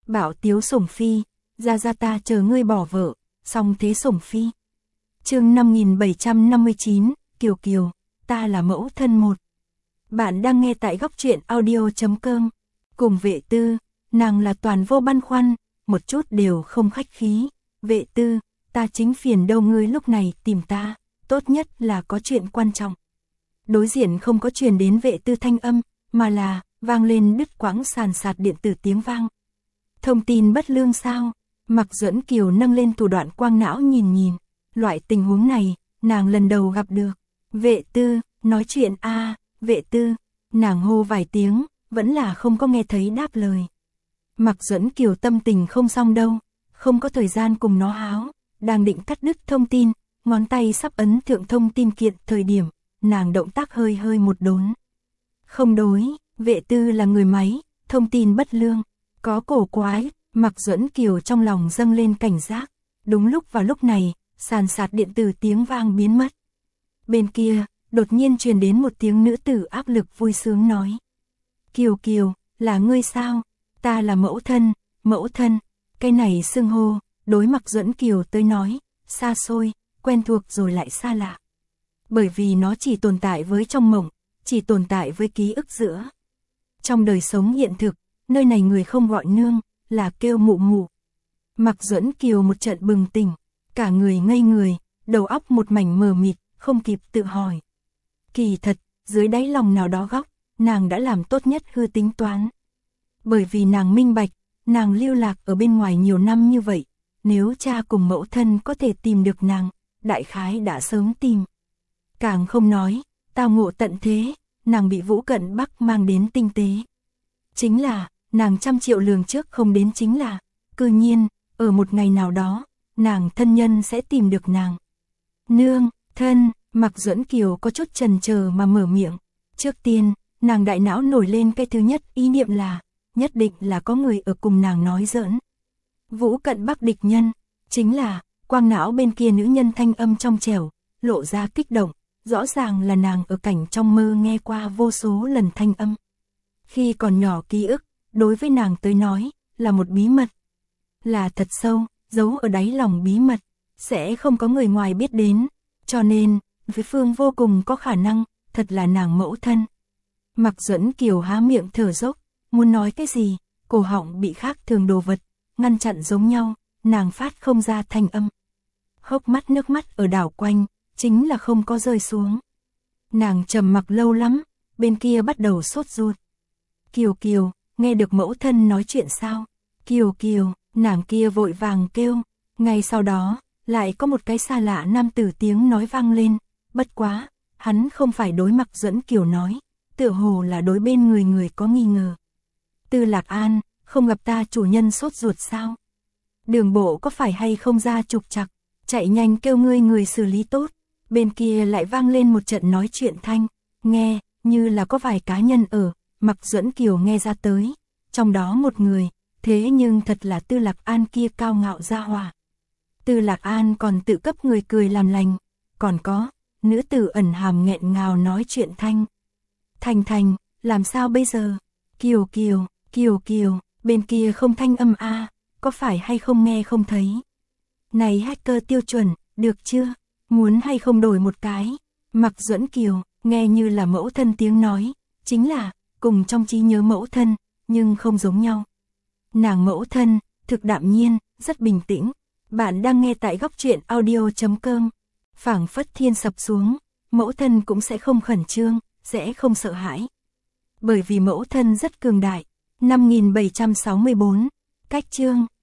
Bảo tiếu sủng phi, ra ta chờ ngươi bỏ vợ, song thế sủng phi. Chương 5759, Kiều Kiều, ta là mẫu thân một. Bạn đang nghe tại góc truyện audio.com. Cùng Vệ Tư, nàng là toàn vô băn khoăn, một chút đều không khách khí. Vệ Tư, ta chính phiền đâu ngươi lúc này tìm ta, tốt nhất là có chuyện quan trọng. Đối diện không có truyền đến Vệ Tư thanh âm, mà là vang lên đứt quãng sàn sạt điện tử tiếng vang. Thông tin bất lương sao? Mạc Duẫn Kiều nâng lên thủ đoạn quang não nhìn, loại tình huống này, nàng lần đầu gặp được. Vệ Tư, nói chuyện a, Vệ Tư, nàng hô vài tiếng, vẫn là không có nghe thấy đáp lời. Mạc Duẫn Kiều tâm tình không xong đâu, không có thời gian cùng nó háo, đang định cắt đứt thông tin, ngón tay sắp ấn thượng thông tin kiện thời điểm, nàng động tác hơi một đốn. Không đối, Vệ Tư là người máy, thông tin bất lương, có cổ quái, Mạc Duẫn Kiều trong lòng dâng lên cảnh giác. Đúng vào lúc này, sàn sạt điện tử tiếng vang biến mất. Bên kia, đột nhiên truyền đến một tiếng nữ tử áp lực vui sướng nói. Kiều Kiều, là ngươi sao? Ta là mẫu thân, cái này xưng hô, đối Mạc Duẫn Kiều tới nói, xa xôi, quen thuộc rồi lại xa lạ. Bởi vì nó chỉ tồn tại với trong mộng, chỉ tồn tại với ký ức giữa. Trong đời sống hiện thực, nơi này người không gọi nương, là kêu mụ mụ. Mạc Duẫn Kiều một trận bừng tỉnh, cả người ngây người, đầu óc một mảnh mờ mịt, không kịp tự hỏi. Kỳ thật, dưới đáy lòng nào đó góc, nàng đã làm tốt nhất hư tính toán. Bởi vì nàng minh bạch, nàng lưu lạc ở bên ngoài nhiều năm như vậy, nếu cha cùng mẫu thân có thể tìm được nàng, đại khái đã sớm tìm. Càng không nói, tao ngộ tận thế, nàng bị Vũ Cận Bắc mang đến tinh tế. Chính là, nàng trăm triệu lường trước không đến chính là, cư nhiên, ở một ngày nào đó, nàng thân nhân sẽ tìm được nàng. Nương, thân, Mạc Duẫn Kiều có chút chần chờ mà mở miệng. Trước tiên, nàng đại não nổi lên cái thứ nhất ý niệm là, nhất định là có người ở cùng nàng nói giỡn. Vũ Cận Bắc địch nhân, chính là, quang não bên kia nữ nhân thanh âm trong trẻo, lộ ra kích động, rõ ràng là nàng ở cảnh trong mơ nghe qua vô số lần thanh âm. Khi còn nhỏ ký ức, đối với nàng tới nói, là một bí mật. Là thật sâu, giấu ở đáy lòng bí mật, sẽ không có người ngoài biết đến, cho nên, với phương vô cùng có khả năng, thật là nàng mẫu thân. Mạc Duẫn Kiều há miệng thở dốc, muốn nói cái gì, cổ họng bị khác thường đồ vật, ngăn chặn giống nhau, nàng phát không ra thanh âm. Hốc mắt nước mắt ở đảo quanh, chính là không có rơi xuống. Nàng trầm mặc lâu lắm, bên kia bắt đầu sốt ruột. Kiều Kiều, nghe được mẫu thân nói chuyện sao? Kiều Kiều, nàng kia vội vàng kêu. Ngay sau đó, lại có một cái xa lạ nam tử tiếng nói vang lên. Bất quá, hắn không phải đối Mạc Duẫn Kiều nói, tựa hồ là đối bên người có nghi ngờ. Tư Lạc An, không gặp ta chủ nhân sốt ruột sao? Đường bộ có phải hay không ra trục trặc, chạy nhanh kêu người xử lý tốt. Bên kia lại vang lên một trận nói chuyện thanh, nghe, như là có vài cá nhân ở. Mạc Duẫn Kiều nghe ra tới, trong đó một người, thế nhưng thật là Tư Lạc An kia cao ngạo gia hỏa. Tư Lạc An còn tự cấp người cười làm lành, còn có, nữ tử ẩn hàm nghẹn ngào nói chuyện thanh. Thành, làm sao bây giờ? Kiều Kiều, bên kia không thanh âm a, có phải hay không nghe không thấy? Này hacker tiêu chuẩn, được chưa? Muốn hay không đổi một cái? Mạc Duẫn Kiều, nghe như là mẫu thân tiếng nói, chính là cùng trong trí nhớ mẫu thân, nhưng không giống nhau. Nàng mẫu thân, thực đạm nhiên, rất bình tĩnh. Bạn đang nghe tại góc truyện audio.com. Phảng phất thiên sập xuống, mẫu thân cũng sẽ không khẩn trương, sẽ không sợ hãi. Bởi vì mẫu thân rất cường đại. 5764, cách chương.